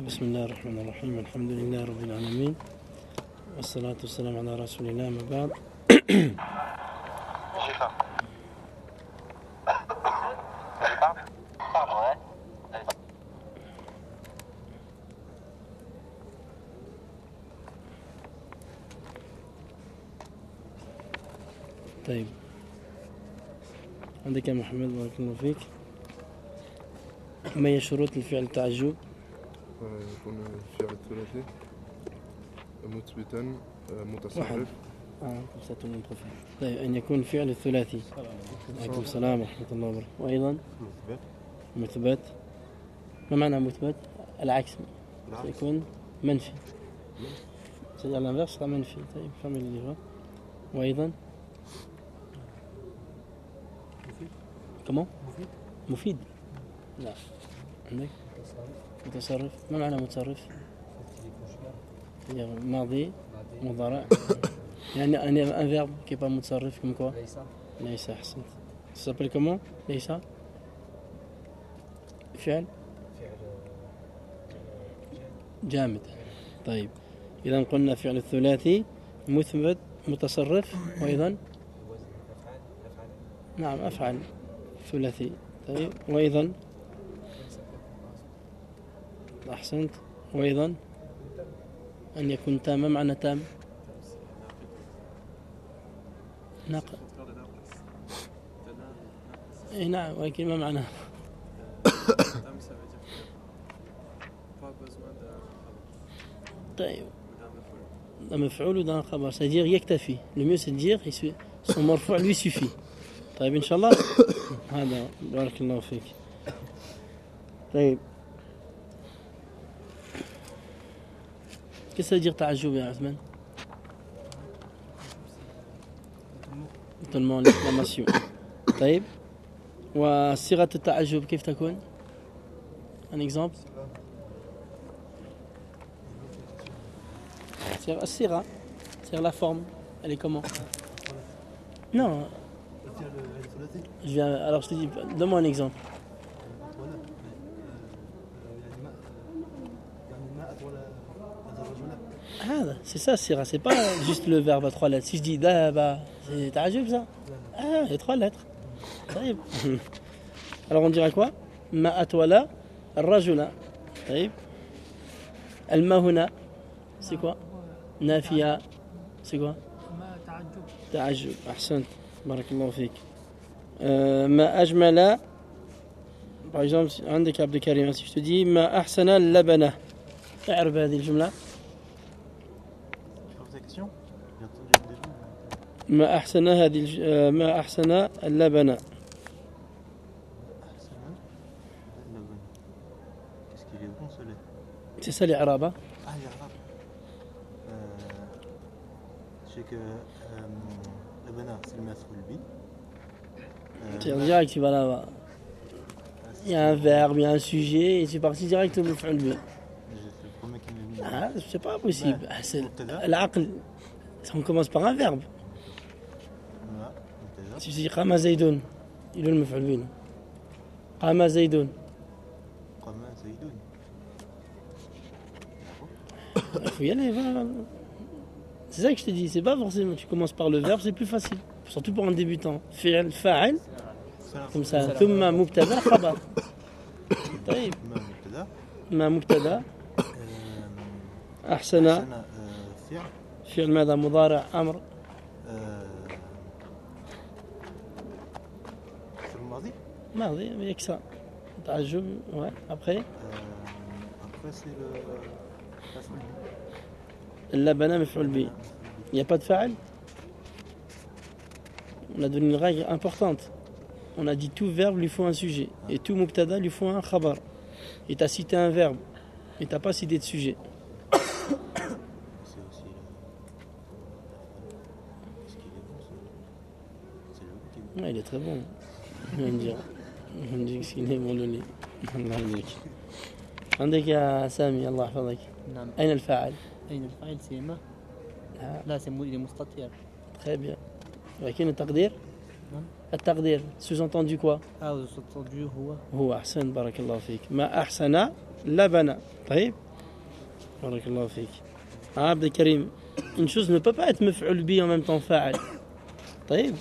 بسم الله الرحمن الرحيم الحمد لله رب العالمين والصلاة والسلام على رسول الله ما بعد. طيب عندك يا محمد بارك الله فيك. ما هي شروط الفعل التعجب؟ يكون الفعل الثلاثي مثبتا متصرف. طيب أن يكون فعل الثلاثي. عليكم السلام ورحمة الله وبركاته. وأيضا مثبت. ما معنى مثبت؟ العكس سيكون منفي. سيجعل الانفيرس منفي. طيب فهمي اللي هو. وأيضا كمان مفيد. لا عندك متصرف. ما معنى متصرف؟ ماضي مضارع. يعني un verbe qui est pas متصرف comme quoi؟ ليس. أحسنت. Ça s'appelle comment؟ ليس فعل جامد. طيب إذا قلنا فعل الثلاثي مثبت متصرف وأيضا نعم أفعل ثلاثي. طيب وأيضا أحسنت. وأيضا أن يكون تام. ما معنى تام؟ ناقص. إيه نعم ولكن ما معنى؟ طيب مفعول d'un خبر c'est-à-dire يكتفي. Le mieux c'est de dire son مرفوع lui suffit. طيب إن شاء الله. هذا بارك الله فيك. طيب qu'est-ce que ça veut dire تعجب يا عثمان؟ tellement l'exclamation. طيب وصيغة التعجب كيف تكون؟ un exemple. الصيغة c'est la forme. Elle est comment? Non. Alors je te dis, donne-moi un exemple. Ah, c'est ça, c'est pas juste le verbe à 3 lettres. Si je dis daba, c'est ta'ajub ça? Ah, il y a 3 lettres. Alors on dirait quoi? Ma atwala rajula. Al-ma huna, c'est quoi? Nafiya, c'est quoi? تعجب. أحسنت بارك الله فيك. ما أجمل. par exemple عندك عبد الكريم si je te dis ما أحسن اللبنة اعرف هذه الجملة. ما أحسن هذه ما أحسن اللبنة. c'est ça l'إعراب. c'est le maf'oul bi. Direct, tu vas là-bas. Il y a un verbe, il y a un sujet, et tu es parti direct au maf'oul bi. Ah, c'est pas possible. Ah, c'est l'aql. On commence par un verbe. Si tu dis qama zaydun, il est le maf'oul bi. Qama zaydun. Il faut y aller, voilà. C'est ça que je te dis, c'est pas forcément, tu commences par le verbe, c'est plus facile, surtout pour un débutant. Fi'l, fa'il, comme ça. Thumma mubtada, khabar. طيب. ما مبتدا. أحسن فعل ماذا؟ مضارع أمر. ماضي يكسر. تعجب. ouais. Après c'est le اللبنة مفعول به. Il n'y a pas de fa'il. On a donné une règle importante. On a dit tout verbe lui faut un sujet. Et tout mubtada lui faut un khabar. Et tu as cité un verbe. Mais tu n'as pas cité de sujet. Ouais, il est très bon. Je vais me dire. Je me dis qu'il est bon le lait. الله يهديك. عندك يا سامي الله يحفظك. نعم. أين الفاعل؟ أين الفاعل؟ c'est ما. لا c'est مستتر. Très bien. ولكن التقدير؟ التقدير sous-entendu quoi؟ sous-entendu هو. هو. أحسن بارك الله فيك. ما أحسن لبنا. طيب Barakallahu fik. Ah, Abdel Karim, une chose ne peut pas être maf'ul bi en même temps fa'al. طيب.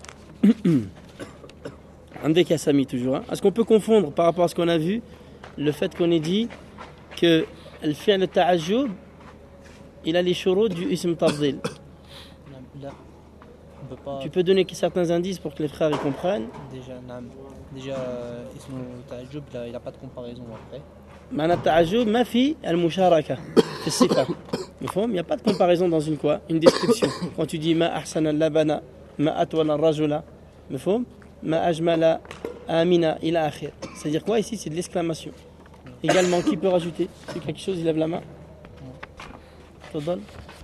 عندك يا Sami toujours. Est-ce qu'on peut confondre par rapport à ce qu'on a vu le fait qu'on ait dit que le fi'l ta'ajjub il a les shurut du ism tafdil. Là, on peut pas. Tu peux donner certains indices pour que les frères y comprennent. Déjà ism ta'ajjub là, il n'a pas de comparaison après. معنى التعجب ما في المشاركة في الصفة. مفهوم؟ Il n'y a pas de comparaison dans une quoi? Une description. Quand tu dis ما أحسن اللبن ما أطول الرجل. مفهوم؟ ما أجمل آمنة إلى آخر. C'est-à-dire quoi ici? C'est de l'exclamation. Également, qui peut rajouter? Si quelque chose, il lève la main. Tadal.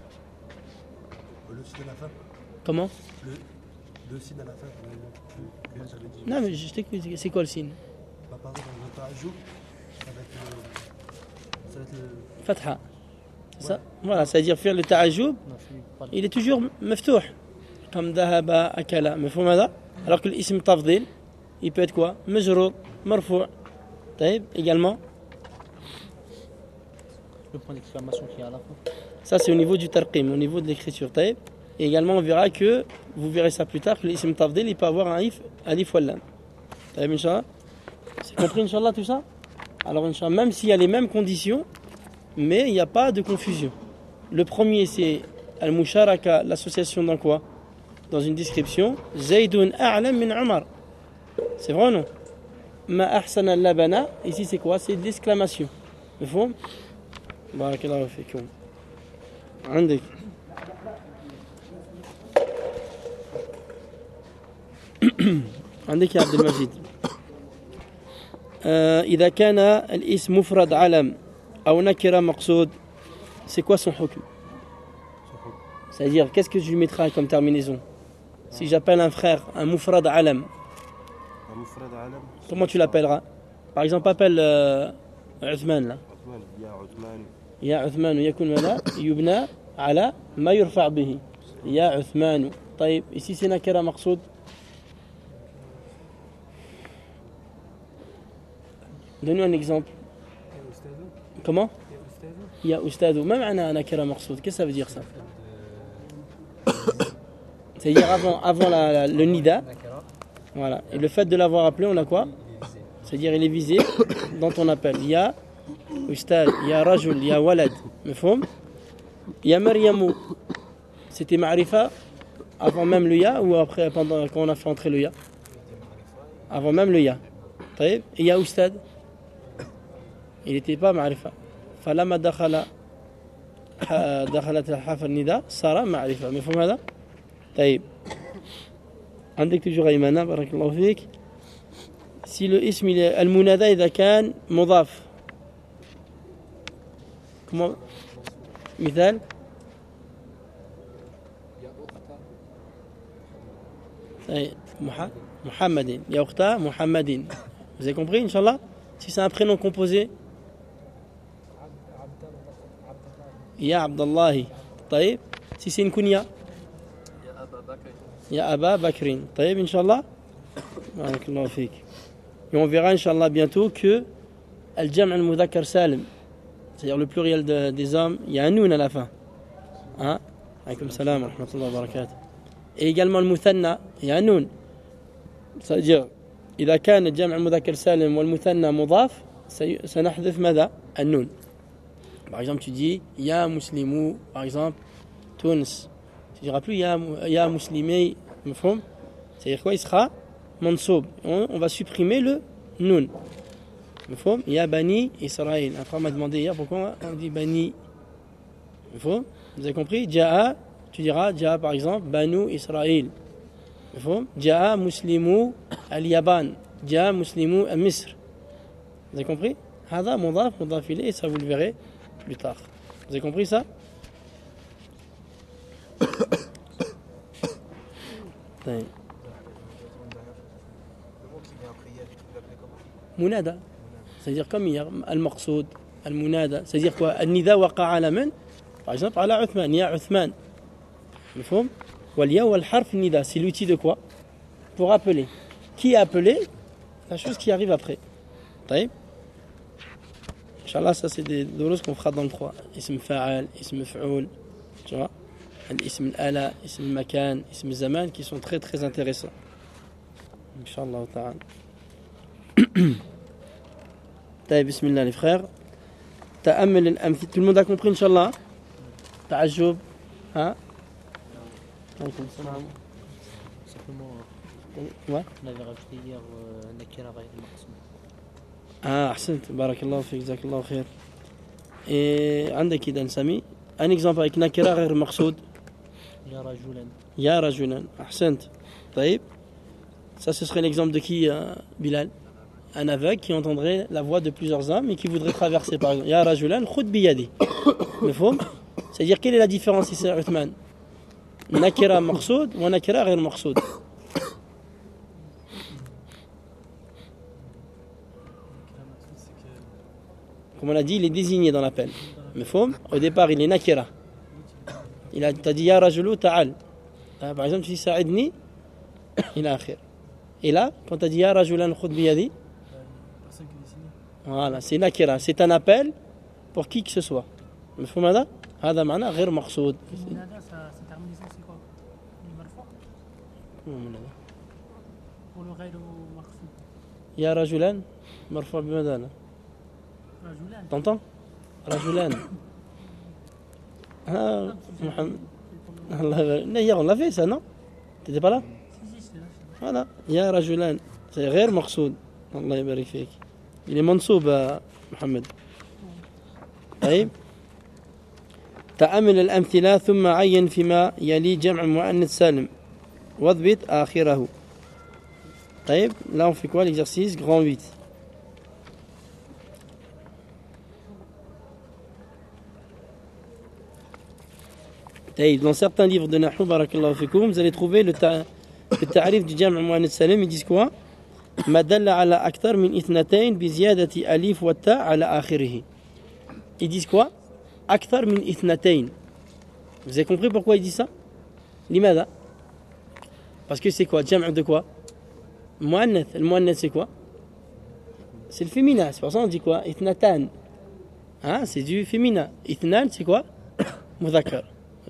Le signe à la fin. Comment? Le signe à la fin. Non, mais je t'écoute. C'est quoi le signe? Par exemple, dans le ta'ajjub, ça va être le Fatha. Ça, voilà, c'est-à-dire faire le ta'ajjub, il est toujours مفتوح. Comme dhahaba, akala. مفهوم هذا? Alors que l'ism tafdil, il peut être quoi? Majrour, marfou'. طيب, également. Le point d'exclamation qui est à la fin. Ça, c'est au niveau du tarqim, au niveau de l'écriture. طيب. Et également, on verra que, vous verrez ça plus tard, que l'ism tafdil, il peut avoir un alif ou lam. طيب, Inch'Allah. C'est compris, Inch'Allah, tout ça? Alors, Inch'Allah, même s'il y a les mêmes conditions, mais il n'y a pas de confusion. Le premier, c'est al-musharaka, l'association dans quoi? Dans une description. Zaydun a'lam min Umar. C'est vrai ou non? Ma ahsana al-labana, ici c'est quoi? C'est de l'exclamation. مفهوم? بارك الله فيكم. عندك. عندك يا عبد المجيد. إذا كان الاسم مفرد علم أو نكرة مقصود, c'est quoi son hukm? C'est-à-dire, qu'est-ce que je lui mettrai comme terminaison? Si j'appelle un frère un mufrad alam, comment tu l'appelleras? Par exemple, appelle Uthman là. Ya Uthman, yakun mala yubna ala ma yurfa' bihi. Ya Uthman. طيب, ici c'est nakira maqsoud. Donne-nous un exemple. Comment? Ya Oustadou. Même un nakira maqsoud. Qu'est-ce que ça veut dire ça? C'est-à-dire avant le nida. Voilà. Et le fait de l'avoir appelé, on a quoi? C'est-à-dire il est visé dans ton appel. Ya Oustad, Ya Rajul, Ya Walad. Mefhoum? Ya Maryamou. C'était ma'rifa avant même le ya ou après quand on a fait entrer le ya? Avant même le ya. طيب. Et Ya Oustad. Il n'était pas ma'rifa. فلما دخلت الحرف النداء صار معرفة. مفهوم هذا؟ طيب. عندك toujours أيمن بارك الله فيك. Si le ism il est المنادى إذا كان مضاف. comment مثال؟ طيب. محمد يا أختها محمد. Vous avez compris, Inch'Allah? Si c'est un prénom composé, Ya Abdallahi. طيب. Si c'est une kunya, Ya Aba Bakrin. طيب, Inch'Allah. Barakallahu fik. Et on verra, Inch'Allah, bientôt que Al-Jam' al-Mudhakkar Salim, c'est-à-dire le pluriel des hommes, il y a un noun à la fin. Hein? Alaykoum salam wa rahmatullahi wa barakatuh. Et également le Muthanna, il y a un noun. C'est-à-dire, إذا كان الجمع المذكر سالم والمثنى مضاف سنحذف ماذا؟ النون. Par exemple, tu dis Ya Muslimou, par exemple, Tunis. Tu diras plus Ya Muslimé, مفهوم? C'est-à-dire quoi? Il sera mansoub. On va supprimer le nun. مفهوم? Ya Bani Israël. Un frère m'a demandé hier pourquoi on dit Bani. مفهوم? Vous avez compris? Ja'a, tu diras Ja'a par exemple, Banu Israël. مفهوم؟ جاء مسلمو اليابان. جاء مسلمو مصر. Vous avez compris? هذا مضاف مضاف إليه, et ça vous le verrez plus tard. Vous avez compris ça? منادى. C'est-à-dire comme hier, al-maqsoud, al-munada. C'est-à-dire quoi? Al-nida waqa ala man? Par exemple, ala Uthman, ya Uthman. مفهوم? Wal-ya wal-harf nida, c'est l'outil de quoi? Pour appeler. Qui est appelé? La chose qui arrive après. طيب. Inch'Allah, ça c'est des doros qu'on fera dans le 3. Ism fa'al, ism fa'oul, tu vois. Ism al-ala, ism makan, ism zaman, qui sont très très intéressants. Inch'Allah ta'ala. Taïb, bismillah les frères. Ta'ammel al-amthi. Tout le monde a compris, Inch'Allah? Ta'ajjub. Hein? Simplement, Ouais. on avait rajouté hier Nakira غير المقصود. أحسنت بارك الله فيك جزاك الله خير. عندك إذا سامي un exemple avec nakira غير مقصود. يا رجلا. يا رجلا أحسنت. طيب ça ce serait l'exemple de qui Bilal? Un aveugle qui entendrait la voix de plusieurs hommes et qui voudrait traverser par exemple. يا رجلا خذ بيدي. مفهوم؟ c'est-à-dire quelle est la différence ici Uthman? nakira مقصود ونكرة غير مقصود. Comme on a dit, il est désigné dans l'appel. Mais au départ, il est nakira. T'as dit ya rajulu ta'al. Par exemple, tu dis sa'idni, il a akhir. Et là, quand tu as dit ya rajulan khud biyadi, voilà, c'est nakira. C'est un appel pour qui que ce soit. Mais هذا هذا معناه غير مقصود. يا رجلان مرفوع بماذا؟ T'entends? Rajulan. Ah, Mohamed. Hier on l'a fait ça, non? T'étais pas là? Voilà. Ya Rajulan. C'est غير مقصود. Allah يبارك فيك. Il est منصوب Mohamed. طيب. تأمل الأمثلة ثم عين فيما يلي جمع مؤنث سالم. واضبط آخره. طيب. Là on fait quoi l'exercice? Grand 8. Dans certains livres de Nahou, barakallahu fikoum, vous allez trouver le ta'arif du Jam' Mu'annath Salim. Ils disent quoi? Ma dalla ala aktar min ithnatayn bi ziyadati alif wa ta ala akhirih. Ils disent quoi? Aktar min ithnatayn. Vous avez compris pourquoi ils disent ça? Limada? Parce que c'est quoi? Jam' de quoi? Mu'annath. Le Mu'annath c'est quoi? C'est le féminin. C'est pour ça qu'on dit quoi? Ithnatan. Hein? C'est du féminin. Ithnan c'est quoi? Mudhakkar.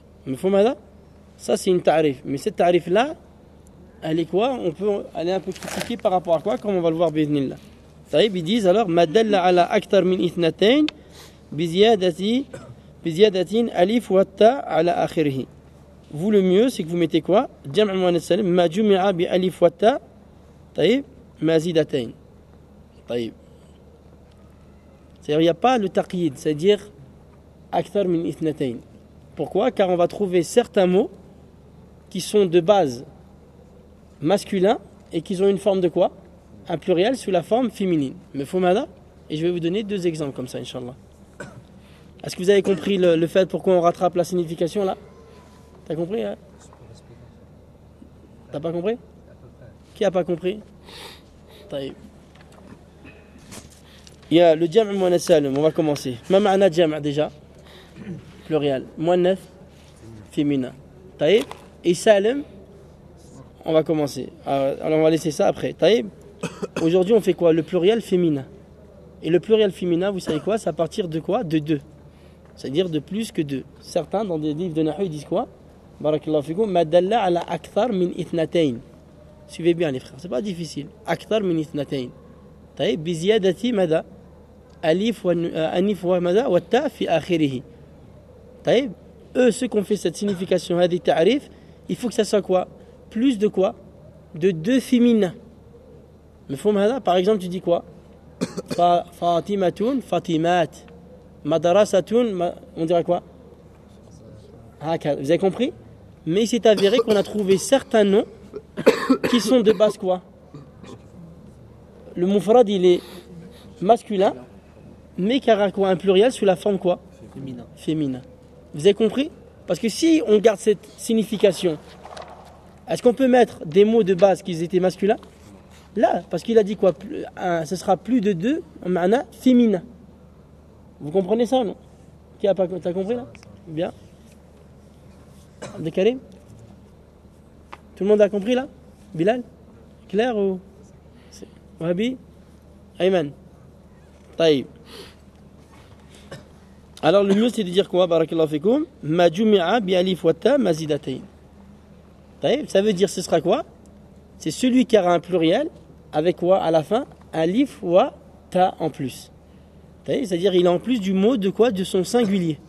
Ça c'est une tarif, mais cette tarif là elle est quoi? On peut aller un peu critiquer par rapport à quoi, comme on va le voir bi'idhnillah. Ils disent alors ma dalla ala aktar min ithnatayn bi ziyadatin alif wa ta ala akhirih. Vous le mieux c'est que vous mettez quoi? Jam' al-mu'annath salim ma jumi'a bi alif wa ta mazidatayn. C'est-à-dire il n'y a pas le taqyid, c'est-à-dire aktar min ithnatayn. Pourquoi? Car on va trouver certains mots qui sont de base masculins et qui ont une forme de quoi? Un pluriel sous la forme féminine. Mais fomada, et je vais vous donner 2 exemples comme ça, Inch'Allah. Est-ce que vous avez compris le fait pourquoi on rattrape la signification là? T'as compris hein? T'as pas compris? Qui a pas compris? Il y a le jam' mu'annath salim, on va commencer. Ma ma'na jam' déjà? Pluriel. Mu'annath féminin. Taïb. Et salim, on va commencer. Alors on va laisser ça après. Taïb. Aujourd'hui on fait quoi? Le pluriel féminin. Et le pluriel féminin, vous savez quoi? C'est à partir de quoi? De 2. C'est-à-dire de plus que 2. Certains dans des livres de Nahou ils disent quoi? Barakallahu fikum. Ma dalla ala akthar min ithnatayn. Suivez bien les frères, c'est pas difficile. Akthar min ithnatayn. Taïb. Bi ziyadati mada? Alif wa mada? Wa ta fi akhirih. Eux, ceux qui ont fait cette signification des ta'arif, il faut que ça soit quoi? Plus de quoi? De 2 féminins. Mais par exemple, tu dis quoi? Fatimatun, Fatimat. Madrasatun, on dirait quoi? Vous avez compris? Mais il s'est avéré qu'on a trouvé certains noms qui sont de base quoi? Le mufrad, il est masculin, mais qui a quoi? Un pluriel sous la forme quoi? Féminin. Vous avez compris? Parce que si on garde cette signification, est-ce qu'on peut mettre des mots de base qui étaient masculins? Là, parce qu'il a dit quoi? Ce sera plus de 2, en ma'na féminin. Vous comprenez ça ou non? Qui a pas, t'as compris là? Bien. Abdelkarim? Tout le monde a compris là? Bilal? Claire ou? Wahabi? Ayman? Taïb. Alors le mieux c'est de dire quoi? Barakallahu fikoum. Ma jumi'a bi alif wa ta mazidatayn. Ça veut dire ce sera quoi? C'est celui qui aura un pluriel avec quoi à la fin? Alif wa ta en plus. C'est-à-dire il est en plus du mot de quoi? De son singulier.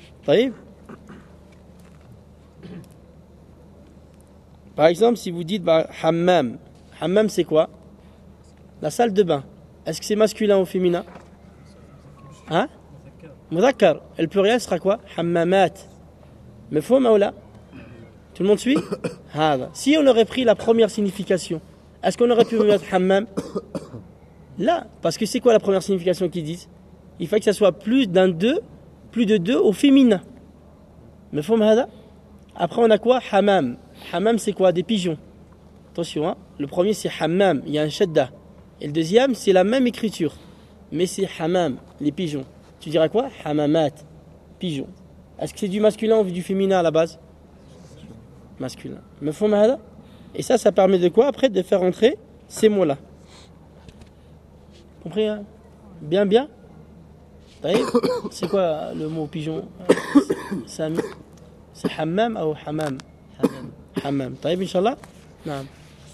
Par exemple, si vous dites hammam. Hammam c'est quoi? La salle de bain. Est-ce que c'est masculin ou féminin? Hein? Mudhakkar. Et le pluriel sera quoi? Hammamat. Mafhoum ou la? Tout le monde suit? Si on aurait pris la première signification, est-ce qu'on aurait pu mettre hammam? Là, parce que c'est quoi la première signification qu'ils disent? Il faut que ça soit plus de deux au féminin. Mafhoum hada? Après on a quoi? Hammam. Hammam c'est quoi? Des pigeons. Attention, hein? Le premier c'est hammam, il y a un shadda. Et le deuxième c'est la même écriture, mais c'est hammam, les pigeons. Tu diras quoi? Hammamat, pigeons. Est-ce que c'est du masculin ou du féminin à la base? Masculin. Mafhoum hada? Et ça permet de quoi après? De faire entrer ces mots-là. Compris, hein? Bien. C'est quoi le mot pigeon? Sami. C'est hammam ou hammam? Hammam. طيب Inch'Allah? نعم.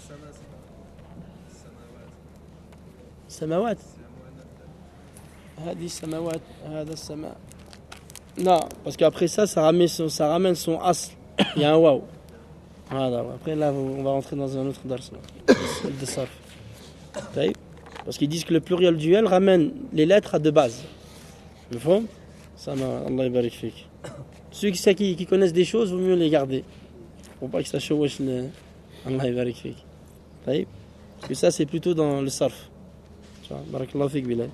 سماوات. هذه السماوات هذا السماء. Non, parce qu'après ça ramène son asl. Il y a un waouh. Voilà. Après là, on va rentrer dans un autre dars. De sarf. Parce qu'ils disent que le pluriel duel ramène les lettres à deux bases. Vous voyez? Ça m'a Allah yabarik fik. Ceux qui connaissent des choses, vaut mieux les garder. Pour pas que ça chouache le Allah yabarik fik. Parce que ça c'est plutôt dans le sarf. Barakallahu fik bilal.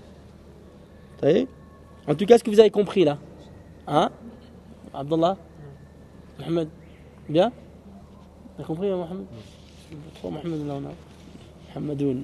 En tout cas, ce que vous avez compris là, hein? Abdullah, Mohamed, bien? Tu as compris, Mohamed? Trois Mohamed là, on a Mohamedoun.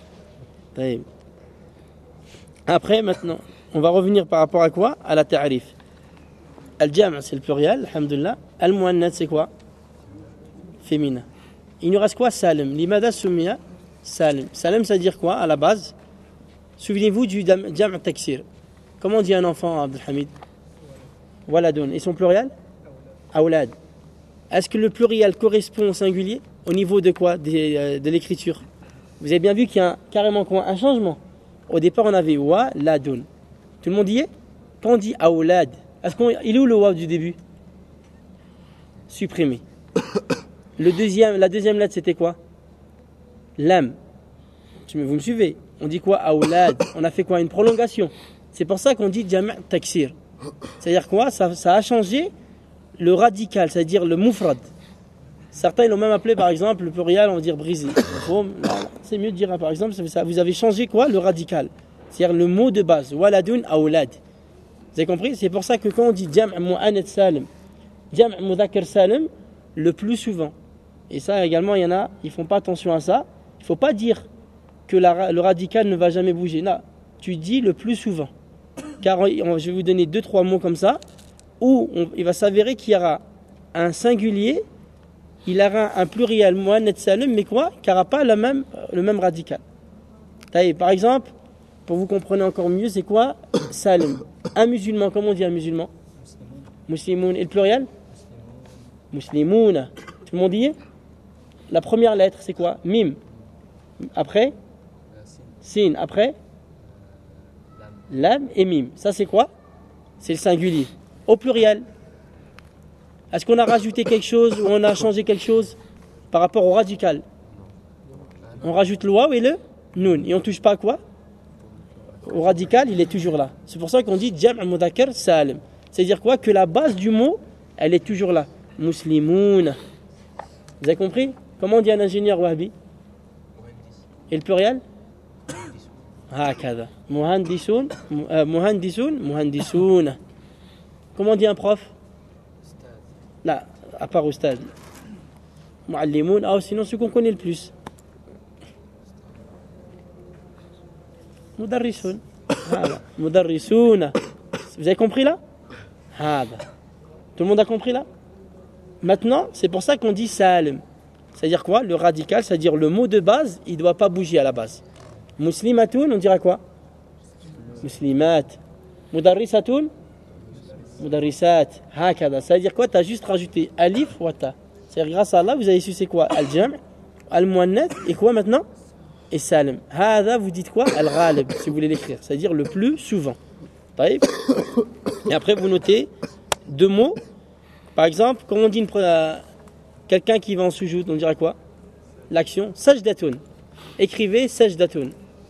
Après, maintenant, on va revenir par rapport à quoi? À la ta'rif. Al-jam' c'est le pluriel, alhamdulillah. Al-muannat c'est quoi? Féminin. Il nous reste quoi? Salim. Limada summiya salim. Salim, ça veut dire quoi à la base? Souvenez-vous du jam' taksir. Comment on dit un enfant, Abdelhamid? Waladun. Et son pluriel? Awlad. Est-ce que le pluriel correspond au singulier? Au niveau de quoi? De l'écriture. Vous avez bien vu qu'il y a carrément quoi? Un changement. Au départ, on avait waladun. Tout le monde y est? Quand on dit awlad, il est où le waw du début? Supprimé. La deuxième lettre, c'était quoi? Lam. Vous me suivez? On dit quoi? Awlad. On a fait quoi? Une prolongation. C'est pour ça qu'on dit jam' taksir. C'est-à-dire quoi? Ça a changé le radical, c'est-à-dire le mufrad. Certains l'ont même appelé par exemple le pluriel, on va dire brisé. C'est mieux de dire par exemple, vous avez changé quoi? Le radical. C'est-à-dire le mot de base. Waladun awlad. Vous avez compris? C'est pour ça que quand on dit jam' mu'annath salim, jam' mudhakkar salim, le plus souvent. Et ça également, il y en a, ils font pas attention à ça. Il ne faut pas dire que le radical ne va jamais bouger. Non, tu dis le plus souvent. Car je vais vous donner 2-3 mots comme ça, où il va s'avérer qu'il y aura un singulier, il aura un pluriel mu'annath salim, mais quoi? Qui n'aura pas le même radical. Par exemple, pour vous comprendre encore mieux, c'est quoi? Salim. Un musulman, comment on dit un musulman? Muslimoun. Et le pluriel? Muslimouna. Tout le monde y est? La première lettre, c'est quoi? Mim. Après? Sin. Après? Lam et mim. Ça, c'est quoi? C'est le singulier. Au pluriel. Est-ce qu'on a rajouté quelque chose ou on a changé quelque chose par rapport au radical? On rajoute le waw et le nun. Et on ne touche pas à quoi? Au radical, il est toujours là. C'est pour ça qu'on dit jam' mudhakkar salim. C'est-à-dire quoi? Que la base du mot, elle est toujours là. Muslimoun. Vous avez compris? Comment on dit un ingénieur wahhabi? Et le pluriel? Hakada. Muhandisoun, muhandisoun. Comment on dit un prof? Là, à part au stade. Muallimoun, sinon ce qu'on connaît le plus. Mudarrisoun. Mudarrisoun. Vous avez compris là? Tout le monde a compris là? Maintenant, c'est pour ça qu'on dit salim. C'est-à-dire quoi? Le radical, c'est-à-dire le mot de base, il ne doit pas bouger à la base. Muslimatoun, on dira quoi? Muslimat. Mudarrisatoun? mudarrisat, hakada. Ça veut dire quoi? Tu as juste rajouté alif wa ta. C'est-à-dire grâce à Allah, vous avez su c'est quoi? Al-jam', al-muannath et quoi maintenant? Et salim. Hada, vous dites quoi? Al-ghalib, si vous voulez l'écrire. C'est-à-dire le plus souvent. Taïb. Et après, vous notez deux mots. Par exemple, quand on dit quelqu'un qui va en sujoud, on dirait quoi? L'action sajdatun. Écrivez sajdatun.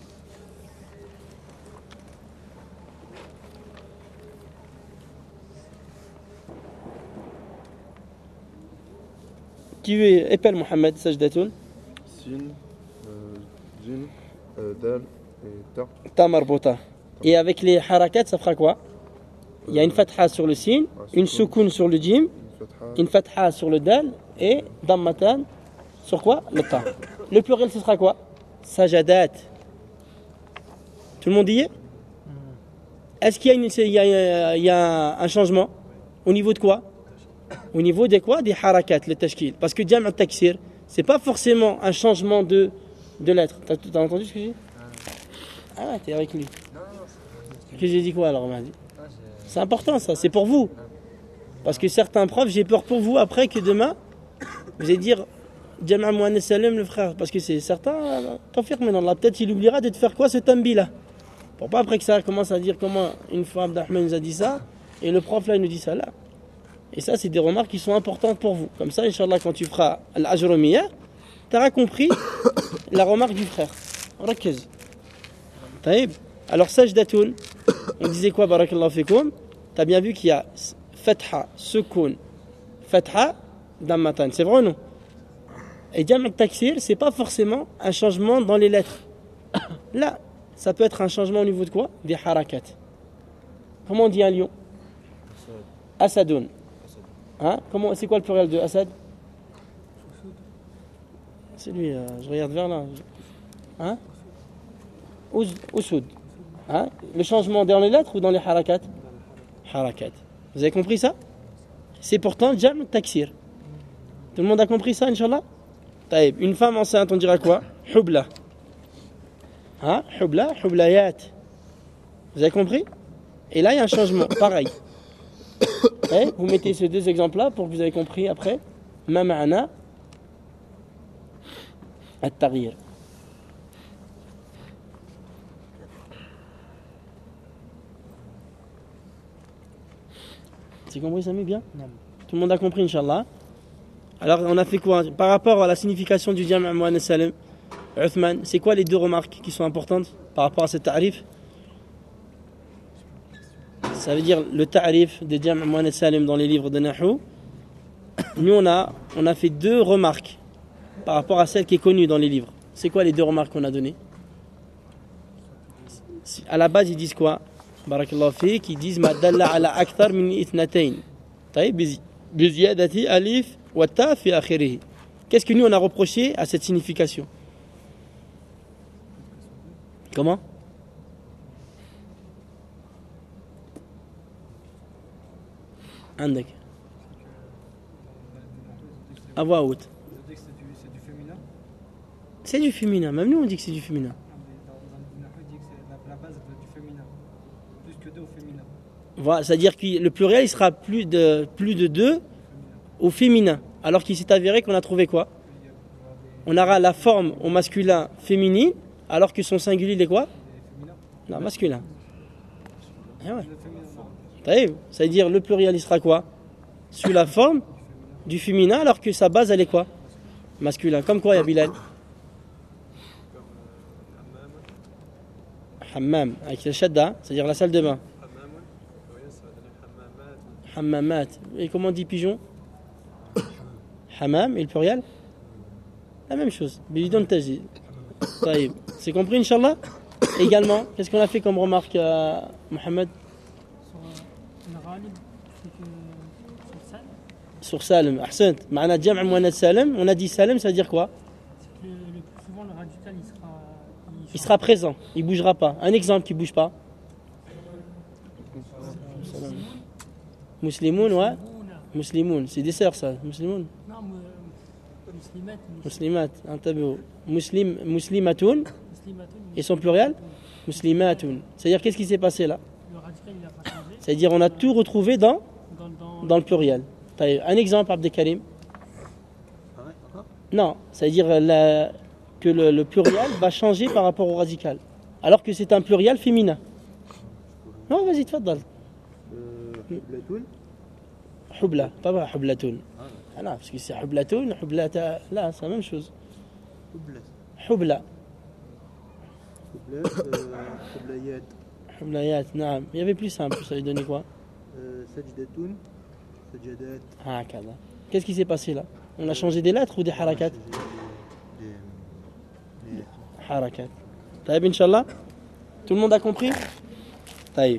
Qui veut épelle Mohamed sajdatun? Sin, Jin, Dal et Ta. Ta marbota. Et avec les harakat, ça fera quoi? Il y a une fatha sur le sin, une soukoun sur le jim, une fatha sur le dal et dammatan sur quoi? Le ta. Le pluriel, ce sera quoi? Sajadat. Tout le monde y est? Est-ce qu'il y a un changement? Au niveau de quoi? Au niveau des quoi? Des harakat, le tashkil. Parce que jam' al-taksir, c'est pas forcément un changement de lettres. T'as entendu ce que j'ai dit? Ah, t'es avec lui. Que j'ai dit quoi alors, on m'a dit? C'est important ça, c'est pour vous. Parce que certains profs, j'ai peur pour vous après que demain, vous allez dire Jam' al-Muannath Salim, le frère. Parce que c'est certain, confirme dans la tête, il oubliera de te faire quoi ce tambi là? Pour pas après que ça commence à dire comment une fois Abdahman nous a dit ça, et le prof là il nous dit ça là. Et ça, c'est des remarques qui sont importantes pour vous. Comme ça, Inch'Allah, quand tu feras l'ajromiyah, tu auras compris la remarque du frère. Rakez. Taïb. Alors, sajdatoun, on disait quoi, barakallahu fikoum? Tu as bien vu qu'il y a fatha, sukoun, fatha, dammatan. C'est vrai ou non? Et jam' al-taksir, c'est pas forcément un changement dans les lettres. Là, ça peut être un changement au niveau de quoi? Des harakat. Comment on dit un lion? Asadoun. Hein? C'est quoi le pluriel de Asad? C'est lui, je regarde vers là. Hein? Ousoud. Hein? Le changement dans les lettres ou dans les harakat? Harakat. Vous avez compris ça? C'est pourtant jam' taksir. Tout le monde a compris ça, Inch'Allah? Taïb. Une femme enceinte, on dira quoi? Hubla. Hein? Hubla, hublayat. Vous avez compris? Et là, il y a un changement, pareil. Et vous mettez ces deux exemples-là pour que vous ayez compris après. Ma ma'ana at-taghir. C'est compris, ça met bien? Non. Tout le monde a compris, Inch'Allah. Alors, on a fait quoi? Par rapport à la signification du jam' al-muannath salim, Uthman, c'est quoi les deux remarques qui sont importantes par rapport à ce ta'rif? Ça veut dire le ta'rif de jam' al-muannath salim dans les livres de Nahou. Nous, on a fait deux remarques par rapport à celle qui est connue dans les livres. C'est quoi les deux remarques qu'on a données? À la base, ils disent quoi? Barakallahu fik, ils disent ma dalla ala akthar min ithnatayn. Taïb, biziyadati alif wa ta fi akhirih. Qu'est-ce que nous on a reproché à cette signification? Comment? عندك à voix haute. C'est du féminin. Même nous on dit que c'est du féminin. Voilà, c'est-à-dire que le pluriel il sera plus de deux au féminin. Alors qu'il s'est avéré qu'on a trouvé quoi? On aura la forme au masculin féminine, alors que son singulier il est quoi? Non, masculin. Ah ouais. Ça veut dire le pluriel il sera quoi? Sous la forme du féminin, alors que sa base elle est quoi? Masculin. Comme quoi, ya Bilal? Hammam, avec le shadda, c'est-à-dire la salle de bain. Hammamat. Et comment on dit pigeon? Hammam et le pluriel? La même chose. Bidon tajid. C'est compris, Inch'Allah? Également, qu'est-ce qu'on a fait comme remarque à Mohamed? Sur Salim, ahsant. Ma'ana jam' al-muannath salim, on a dit Salim, ça veut dire quoi? Le plus souvent, le radical, il sera présent, il ne bougera pas. Un exemple qui ne bouge pas. Muslimoun, ouais. Muslimoun, c'est des sœurs ça. Muslimoun. Non, muslimat. Muslimat, intabou. Muslimatoun. Et son pluriel? Muslimatoun. C'est-à-dire qu'est-ce qui s'est passé là? Le radical, il n'a pas changé. C'est-à-dire on a tout retrouvé dans dans le pluriel. Un exemple, Abdelkarim. Pareil, encore? Non, c'est-à-dire que le pluriel va changer par rapport au radical. Alors que c'est un pluriel féminin. Non, vas-y, tfaddal. Blatoun? Hubla, pas Hublatoun. Ah non, parce que c'est Hublatoun, Hublata. Là, c'est la même chose. Hubla. Hublayat. Hublayat, non. Il y avait plus simple, ça lui donnait quoi? Sajdatoun. Sajadat. Ah, kada. Qu'est-ce qui s'est passé là? On a changé des lettres ou des harakat? Harakat. Taïb, Inch'Allah? Tout le monde a compris? Taïb.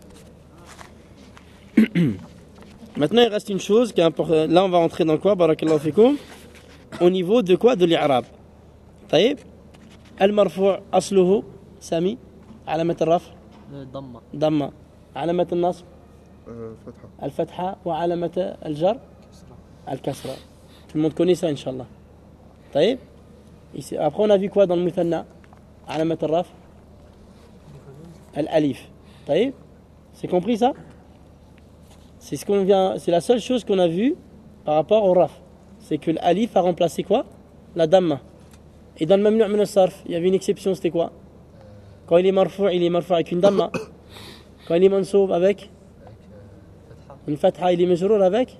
Maintenant, il reste une chose qui est importante. Là, on va rentrer dans quoi? Barakallahu fikoum. Au niveau de quoi? De l'I'rab. Taïb. Al-marfu' asluhu. Sami. Alamat al-raf. ضمة. Damma. Alamat al-nasb. فتحة. Al-fatha. Wa alamat al-jar. Al-kasra. Tout le monde connaît ça, Inch'Allah. Taïb. Après, on a vu quoi dans le muthanna? Alamat al-raf. Al-alif. Taïb. C'est compris ça? C'est la seule chose qu'on a vue par rapport au raf. C'est que l'alif a remplacé quoi? La damma. Et dans le mamnu' min as-sarf, il y avait une exception, c'était quoi? Quand il est marfou' avec une damma. Quand il est mansoub avec une fatha, il est majrour avec?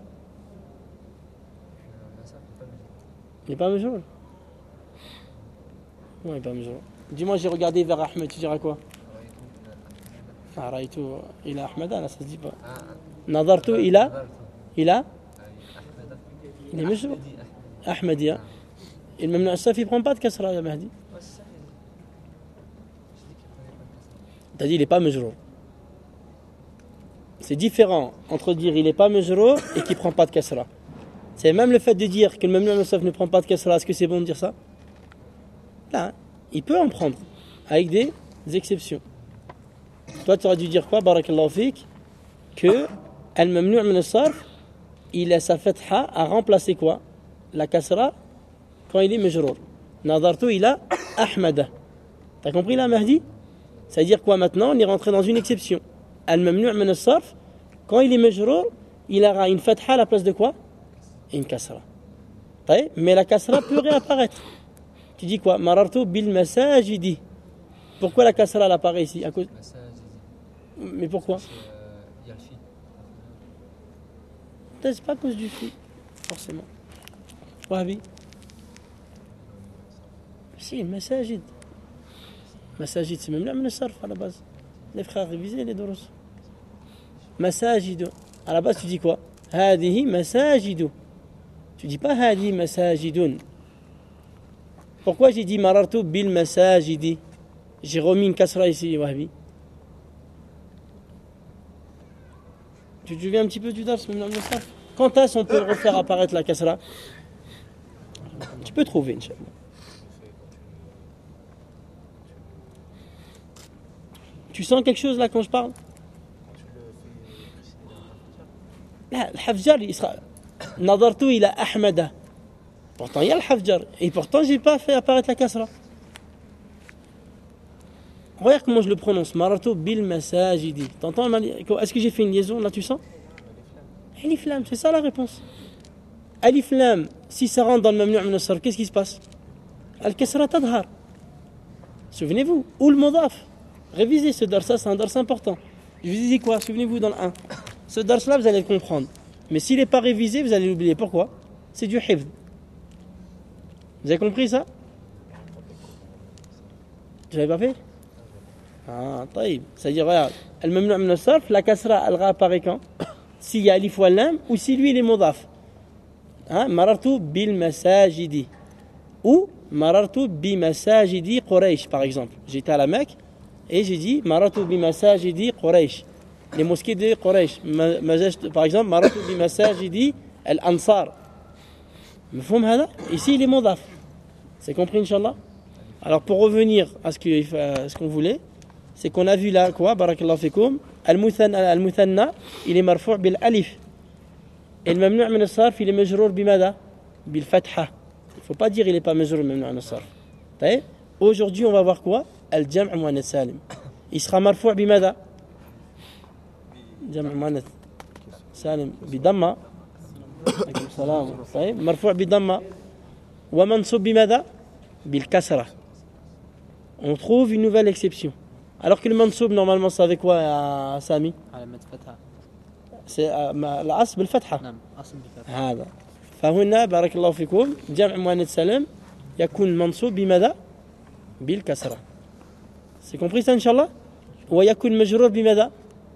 Il n'est pas majrour. Non, il n'est pas majrour. Dis-moi, j'ai regardé vers Ahmed, tu diras quoi? رأيت إلى أحمد أنا سأجيب نظرت إلى il est majrour Ahmedia. Et le mamnu' as-sarf, il ne prend pas de kasra, ya Mahdi. T'as dit il n'est pas majrour. C'est différent entre dire il n'est pas majrour et qu'il ne prend pas de kasra. C'est même le fait de dire que le mamnu' as-sarf ne prend pas de kasra. Est-ce que c'est bon de dire ça? Là, il peut en prendre avec des exceptions. Toi, tu aurais dû dire quoi, barakallahu fik? Que al-mamnu' min as-sarf, il a sa fatha à remplacer quoi? La kasra quand il est majrour. Nadartu ila Ahmada. T'as compris là, Mahdi? Ça veut dire quoi maintenant? On est rentré dans une exception. Al-mamnu' min as-sarf, quand il est majrour, il aura une fatha à la place de quoi? Une kasra. Mais la kasra peut réapparaître. Tu dis quoi? Marartu bil masajidi. Pourquoi la kasra elle apparaît ici? À cause... Mais pourquoi? Il y a le fi. C'est pas à cause du fi, forcément. Wahabi. Si, masajid. Masajid, c'est même là, le sarf à la base. Les frères révisés les doros. Masajid. À la base, tu dis quoi? Hadihi masajidu. Tu dis pas hadihi masajidun. Pourquoi j'ai dit marartu bil masajidi? J'ai remis une kasra ici, Wahabi. Tu te souviens un petit peu du dars, même le sarf? Quand est-ce qu'on peut refaire apparaître la kasra? Tu peux trouver, Inch'Allah. Tu sens quelque chose là quand je parle? Là, le hafjar, il sera. Nadartu ila Ahmada. Pourtant, il y a le hafjar. Et pourtant, j'ai pas fait apparaître la kasra. Regarde comment je le prononce. Maratu bil masajidi. T'entends? Est-ce que j'ai fait une liaison là, tu sens? Alif lam, c'est ça la réponse. Alif lam, si ça rentre dans le mamnu' min as-sarf, qu'est-ce qui se passe? Al-kasra tadhar. Souvenez-vous. Ou le mudaf. Révisez ce dars-là, c'est un dars important. Je vous dis quoi? Souvenez-vous dans le 1. Ce dars-là, vous allez le comprendre. Mais s'il n'est pas révisé, vous allez l'oublier. Pourquoi? C'est du hifd. Vous avez compris ça? Tu l'avez pas fait? Ah, taïb. C'est-à-dire, regarde, al-mamnu' min as-sarf, la kasra, elle réapparaît quand? S'il y a alif ou lam, ou si lui, il est mudaf. Marartu bil masajidi. Ou marartu bi masajidi Quraysh, par exemple. J'étais à la Mecque et j'ai dit marartu bi masajidi Quraysh. Les mosquées de Quraysh. Par exemple, marartu bi masajidi al-ansar. Mafhoum hada? Ici, il est mudaf. C'est compris, Inch'Allah? Alors, pour revenir à ce qu'on voulait, c'est qu'on a vu là, quoi, barakallahu fikoum, al-muthanna, il est marfou' bil alif. Et le mamnu' min as-sarf, il est majrour bimada? Bil fatha. Il ne faut pas dire il n'est pas majrour le mamnu' min as-sarf. Aujourd'hui, on va voir quoi? Al-jam' muannath salim. Il sera marfou' bimada? جمع مؤنث سالم بضمة. عليكم السلام. طيب مرفوع بضمة ومنصوب بماذا؟ بالكسرة. On trouve une nouvelle exception. Alors que le mansoub normalement c'est avec quoi يا سامي؟ علامة فتحة. c'est الأصل بالفتحة. نعم أصل بفتحة. هذا. فهنا بارك الله فيكم جمع مؤنث سالم يكون منصوب بماذا؟ بالكسرة. C'est compris ça إن شاء الله؟ ويكون مجرور بماذا؟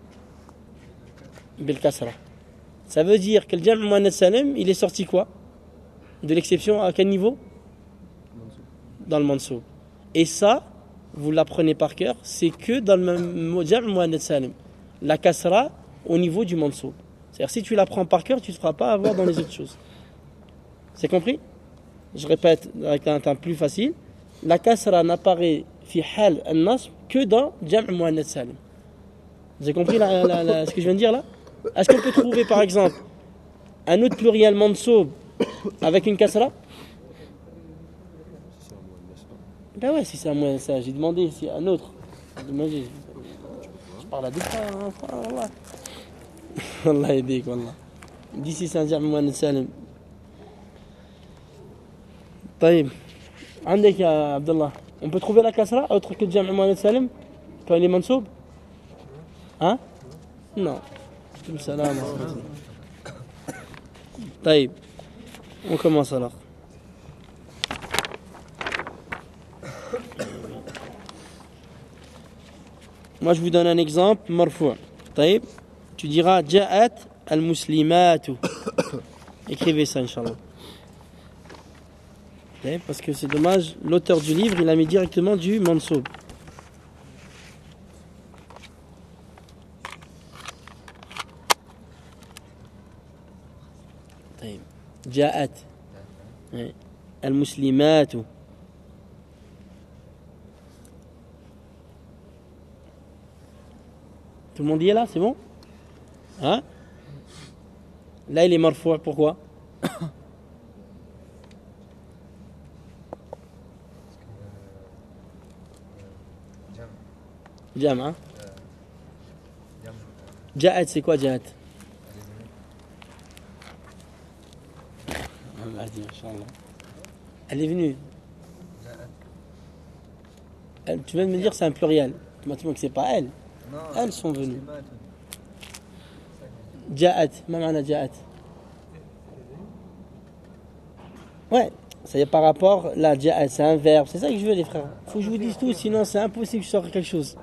بالكسرة. Ça veut dire que le jam' muannath salim, il est sorti quoi? De l'exception à quel niveau? Dans le mansoub. Et ça, vous l'apprenez par cœur, c'est que dans le jam' muannath salim. La kasra au niveau du mansoub. C'est-à-dire si tu l'apprends par cœur, tu ne te feras pas avoir dans les autres choses. C'est compris? Je répète avec un temps plus facile. La kasra n'apparaît fi hal al-nasb que dans jam' muannath salim. Vous avez compris ce que je viens de dire là? Est-ce qu'on peut trouver par exemple un autre pluriel mansoub avec une kasra? Ben ouais, si c'est un moins ça, j'ai demandé si un autre. Je parle à deux fois, wallah. Allah yahdik, wallah. D'ici c'est un jam' muannath salim. طيب عندك يا عبد الله on peut trouver la kasra autre que jam' muannath salim quand il est mansoub? Hein? Non. Salam. طيب on commence alors. Moi je vous donne un exemple marfou'. طيب tu diras ja'at al-muslimatu. Écrivez ça inchallah. Parce que c'est dommage, l'auteur du livre il a mis directement du mansoub. طيب جاءت المسلمات. Tout le monde y est là, c'est bon? Hein? Là il est marfou', pourquoi? Jam'. Ja'at, c'est quoi Ja'at? Elle est venue. Tu viens de me dire que c'est un pluriel. Automatiquement que c'est pas elle. Elles sont venues. Ja'at, ma ma'na Ja'at. Ouais, ça y est par rapport là, Ja'at, c'est un verbe. C'est ça que je veux les frères. Faut que je vous dise tout, sinon c'est impossible que je sorte quelque chose.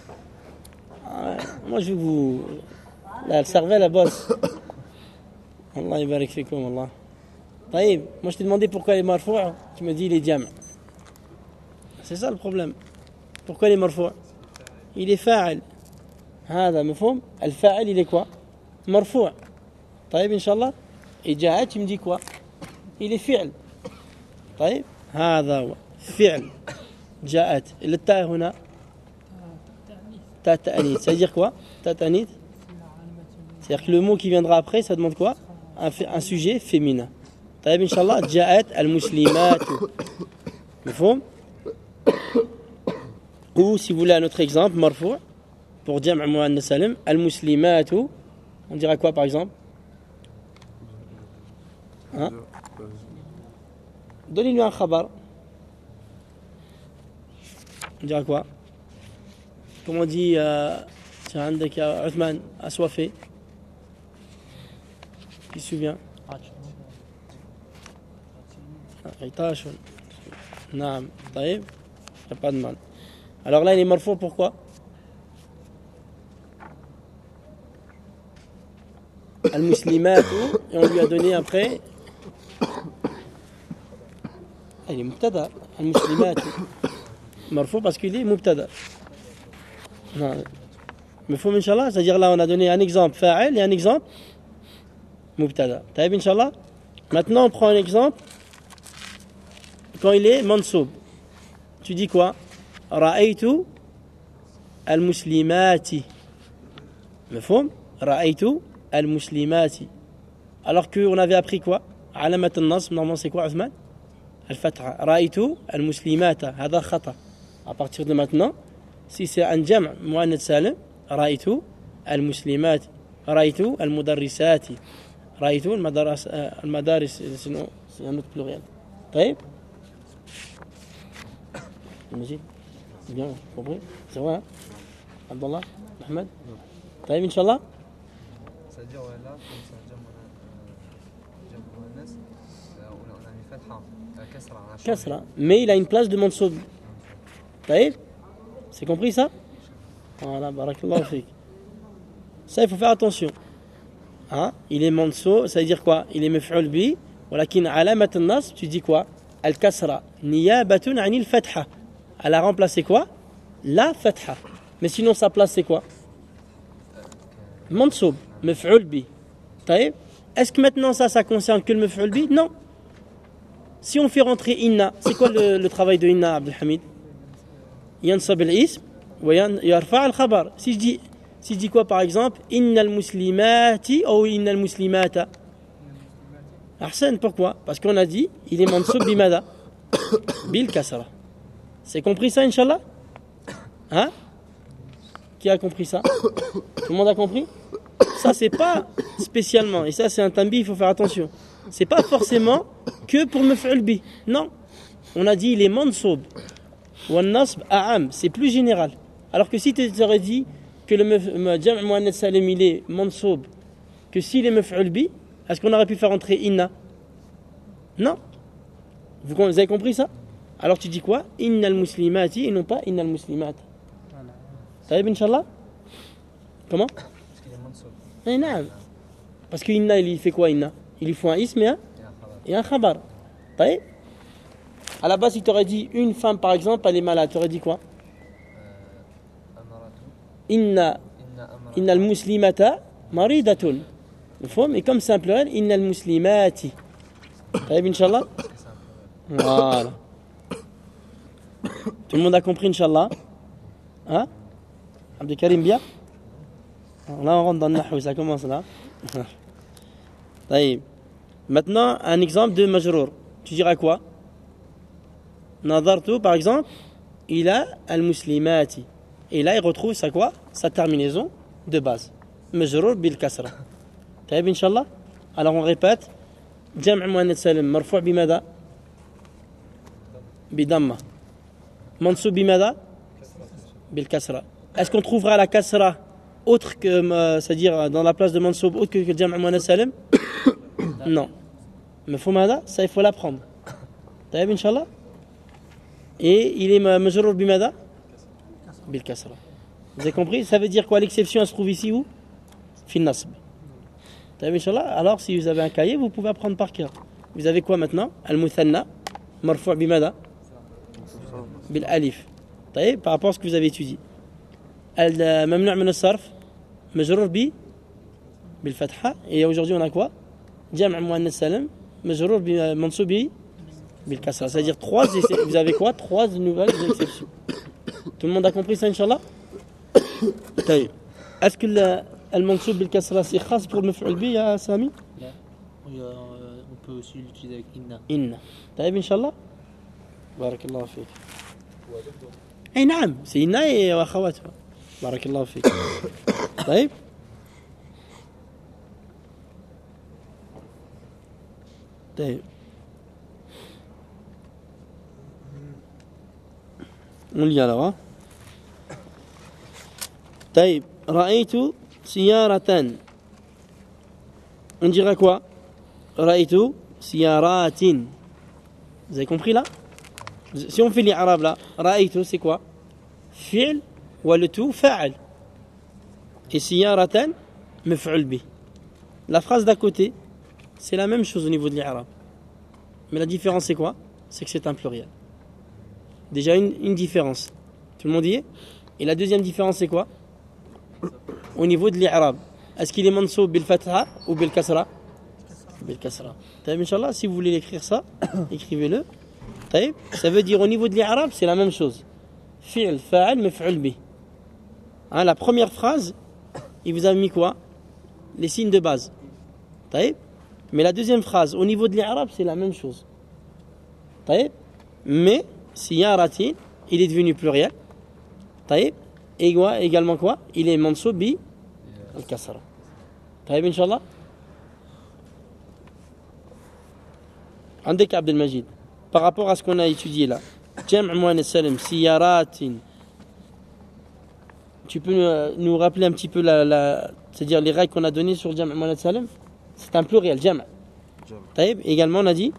Moi je veux vous... Là, le cervelle, la bosse. Allah yabarik fikoum, Allah. طيب, moi je t'ai demandé pourquoi il est marfou', tu me dis il est jam'. C'est ça le problème. Pourquoi il est marfou'? Il est fa'il. هذا مفهوم؟ الفاعل il est quoi? مرفوع. طيب إن شاء الله. Et جاءت tu me dis quoi? Il est fi'l. طيب هذا هو فعل جاءت. التاء هنا تاء تأنيث. Ça veut dire quoi? تاء تأنيث. C'est-à-dire que le mot qui viendra après ça demande quoi? Un sujet féminin. طيب إن شاء الله جاءت المسلمات. مفهوم؟ Ou si vous voulez un autre exemple marfou' pour jam' muannath salim al-muslimatu, on dira quoi par exemple? Hein? Donnez-nous un khabar. On dira quoi? Comment on dit tiens, عندك يا عثمان assoiffé? Qui se souvient? عطاش. نعم. طيب. Il n'y a pas de mal. Alors là il est marfou' pourquoi? Al-muslimatu, et on lui a donné après. Il est mubtada. Al-muslimatu. Marfou' parce qu'il est mubtada. Mafhoum Inch'Allah, c'est-à-dire là on a donné un exemple fa'il et un exemple mubtada. Taïb Inch'Allah. Maintenant on prend un exemple quand il est mansoub. Tu dis quoi? Ra'aytu al-muslimati. Mafhoum? Ra'aytu al-muslimati. Alors qu'on avait appris quoi? Alamat al-nasb, normalement c'est quoi Othman? Al-fatha. Ra'aytu al-muslimata. Hada khata. À partir de maintenant, si c'est un jam' muannath salim, ra'aytu al-muslimati. رأيت المدرسات رأيت المدارس c'est un autre pluriel طيب مجيد bien compris c'est vrai hein Abdallah Ahmed طيب إن شاء الله c'est-à-dire là comme ça جمع مؤنث on a mis fatha كسرة mais il a une place de mansoub طيب c'est compris ça voilà barakallahu fik ça il faut faire attention hein il est mansoub ça veut dire quoi il est maf'ul bi ولكن علامة النصب tu dis quoi الكسرة نيابة عن الفتحة elle a remplacé quoi la fatha mais sinon sa place c'est quoi mansoub maf'ul bi طيب est-ce que maintenant ça concerne que le maf'ul bi non si on fait rentrer inna c'est quoi le travail de inna Abdelhamid yansab al-ism wa yarfa' al-khabar si je dis quoi par exemple innal muslimati ou innal muslimata ahsan pourquoi parce qu'on a dit il est mansoub bimada bil kasra c'est compris ça inchallah hein qui a compris ça tout le monde a compris ça c'est pas spécialement et ça c'est un tambi il faut faire attention c'est pas forcément que pour maf'ul bi non on a dit il est mansoub wa an-nasb a'am c'est plus général alors que si tu aurais dit que le jam' muannath salim il est mansoub que s'il est maf'ul bi est-ce qu'on aurait pu faire entrer inna non vous avez compris ça alors tu dis quoi innal muslimati et non pas innal muslimat طيب inchallah comment parce que inna il fait quoi inna il faut un ism et un khabar طيب à la base il t'aurait dit une femme par exemple elle est malade tu aurais dit quoi inna al muslimata maridatun et comme c'est un pluriel innal muslimati طيب inchallah voilà tout le monde a compris inchallah hein Abdelkarim bien là on rentre dans le nahou ça commence là طيب maintenant un exemple de majrour tu diras quoi nadartu par exemple il a al-muslimati et là il retrouve ça quoi sa terminaison de base majrour bil kasra طيب inchallah alors on répète جمع مؤنث سالم مرفوع بماذا بضمه منصوب بماذا بالكسره est-ce qu'on trouvera la kasra autre que c'est-à-dire dans la place de mansoub autre que le جمع مؤنث سالم non mais faut ماذا ça il faut l'apprendre طيب inchallah et il est مجرور بماذا بالكسره vous avez compris ça veut dire quoi l'exception elle se trouve ici où في النصب طيب inchallah alors si vous avez un cahier vous pouvez apprendre par cœur vous avez quoi maintenant المثنى مرفوع بماذا بالالف طيب par rapport à ce que vous avez étudié الممنوع من الصرف مجرور بالفتحه et aujourd'hui on a quoi جمع مؤنث سالم مجرور بمنصوب بالكسره c'est-à-dire vous avez quoi trois nouvelles exceptions tout le monde a compris ça inchallah طيب est-ce que المنصوب بالكسره c'est خاص pour المفعول به يا سامي لا on peut aussi l'utiliser avec inna إن طيب إن شاء الله بارك الله فيك أي نعم سيدنا وأخواتها بارك الله فيك طيب طيب on lit alors طيب رأيت سيارة on dira quoi رأيت سيارات vous avez compris là si on fait l'irab là رأيت c'est quoi فعل والتو فاعل et سيارة مفعول به la phrase d'à côté c'est la même chose au niveau de l'irab mais la différence c'est quoi c'est que c'est un pluriel déjà une différence tout le monde y est et la deuxième différence c'est quoi au niveau de l'irab est-ce qu'il est mansoub bil fatha ou bil kasra bil kasra طيب inchallah si vous voulez l'écrire ça écrivez-le طيب ça veut dire au niveau de l'irab c'est la même chose fi'l fa'il maf'ul bih hein, la première phrase il vous a mis quoi les signes de base طيب mais la deuxième phrase au niveau de l'irab c'est la même chose طيب mais siyaratin il est devenu pluriel طيب et également quoi il est mansoub bi al-kasra طيب إن شاء الله. عندك عبد المجيد par rapport à ce qu'on a étudié là. Jam' Muannath Salim, Siyaratin. Tu peux nous rappeler un petit peu c'est-à-dire les règles qu'on a données sur Jam' Muannath Salim? C'est un pluriel, Jam'. طيب également on a dit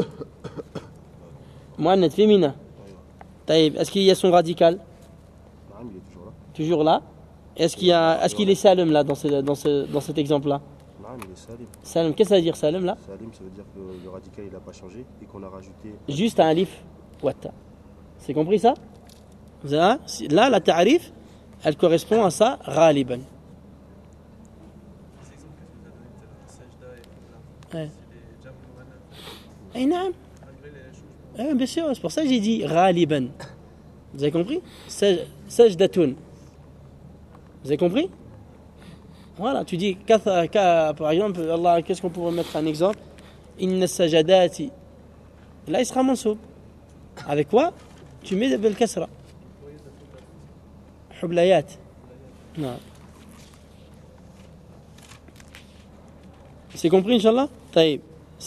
Muannath féminin. طيب est-ce qu'il y a son radical? نعم il est toujours là. Toujours là. Est-ce qu'il est Salim là dans cet exemple là? نعم il est Salim. Salim, qu'est-ce que ça veut dire Salim là? Salim ça veut dire que le radical il n'a pas changé et qu'on a rajouté. Juste un alif watta. C'est compris ça? Là la ta'rif elle correspond à ça غالبا. اي نعم. Bien sûr, c'est pour ça que j'ai dit غالبا. Vous avez compris? Sajdatun. Vous avez compris? Voilà, tu dis par exemple, Allah, qu'est-ce qu'on pourrait mettre un exemple? Inna sajadati. Là, il sera mansoub. Avec quoi? Tu mets bel kasra. Hublayat. Non. C'est compris, Inch'Allah? طيب.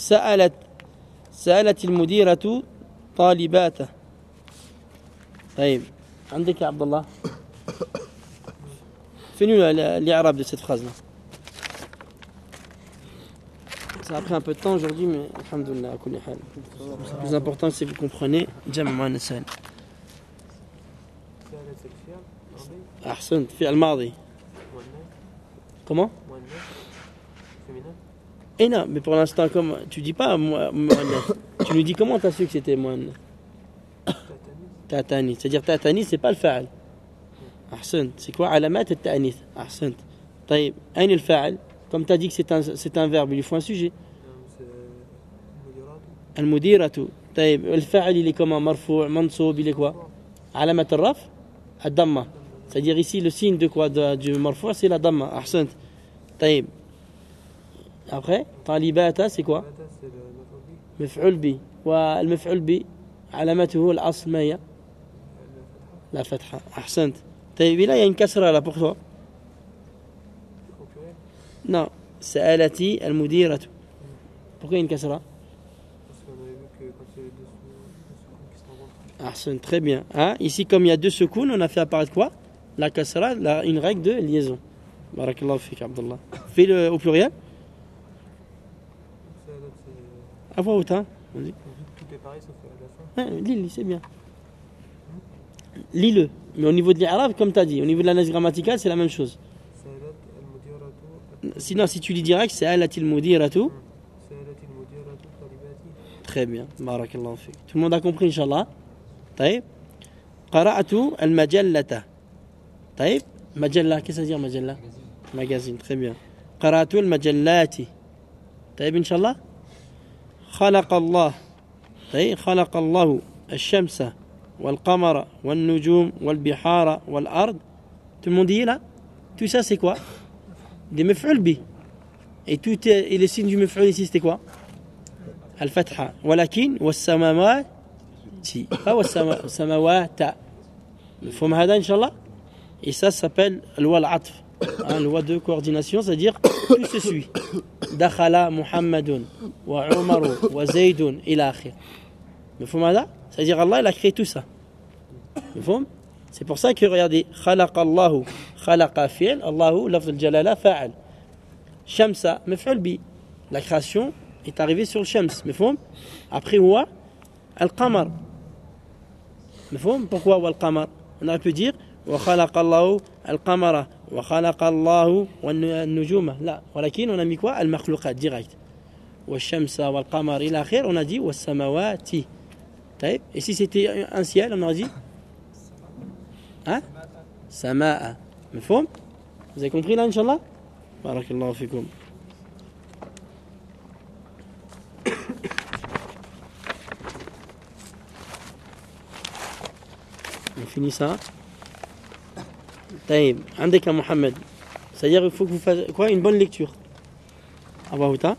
سألت المديرة طالباته. طيب. عندك يا عبد الله. Fais-nous l'Arab de cette phrase-là. Ça a pris un peu de temps aujourd'hui, mais alhamdoulilah, à kulli hal. Le plus important, c'est que vous comprenez. Jam' Muannath Salim. Ahsan, fi'l madi. Comment? Eh non, mais pour l'instant, comme tu dis pas Muannath. Tu nous dis comment tu as su que c'était Muannath? Tatani. C'est-à-dire Tatani, c'est pas le fa'al. أحسنت. C'est quoi علامات التأنيث؟ أحسنت. طيب أين الفاعل؟ Comme tu as dit que c'est un verbe, il lui faut un sujet. المديرة. طيب الفاعل il est comment؟ مرفوع منصوب il est quoi؟ علامة الرفع الضمة. C'est-à-dire ici le signe de quoi du مرفوع c'est la ضمة. أحسنت. طيب après طالبات c'est quoi؟ مفعول به. والمفعول به علامته الأصل ما هي؟ la فتحة. أحسنت. طيب là il y a une kasra là pour toi. Non, سألتي المديرة. Pourquoi il y a une kasra? Ahsan, très bien. Hein? Ici comme il y a deux secours, on a fait apparaître quoi? La kasra, une règle de liaison. Barakallahu fik Abdullah. Fais-le au pluriel. À voix haute, hein? Tout est pareil sauf à la fin. Lis, c'est bien. Lis-le. Mais au niveau de l'Arab, comme tu as dit, au niveau de l'analyse grammaticale, c'est la même chose. Sinon, si tu lis direct, c'est Alatil Mudiratu. Très bien. Barakallahu fik. Tout le monde a compris, Inch'Allah. طيب. قرأت المجلة. طيب. مجلة, qu'est-ce que ça veut dire مجلة? Magazine, très bien. قرأت المجلات. طيب, Inch'Allah. خلق الله. طيب. خلق الله الشمس والقمر والنجوم والبحار والأرض. Tout le monde dit là? Tout ça c'est quoi? Des maf'ul bi. Et les signes du maf'ul ici c'était quoi? Al-Fatha. ولكن والسماوات. Pas والسماوات. مفهوم هذا إن شاء الله? Et ça s'appelle loi al-atf. Loi de coordination, c'est-à-dire tout se suit. دخل محمد وعمر وزيد إلى آخره. مفهوم هذا؟ C'est-à-dire Allah il a créé tout ça. C'est pour ça que regardez, خلق الله خلق فعل الله لفظ الجلالة فاعل. شمس مفعول به. La création est arrivée sur le shams. مفهوم? Après هو القمر. مفهوم? Pourquoi هو القمر? On aurait pu dire وخلق الله القمر وخلق الله والنجوم. لا, ولكن on a mis quoi? المخلوقات direct. والشمس والقمر إلى آخره. On a dit والسماوات. Et si c'était un ciel, on aurait dit hein? Sama'a. Mafhoum? Vous avez compris là, Inch'Allah? Barakallahu fikoum. On finit ça. Taïb. Andeka Mohamed. C'est-à-dire qu'il faut que vous fassiez quoi? Une bonne lecture. Abahouta.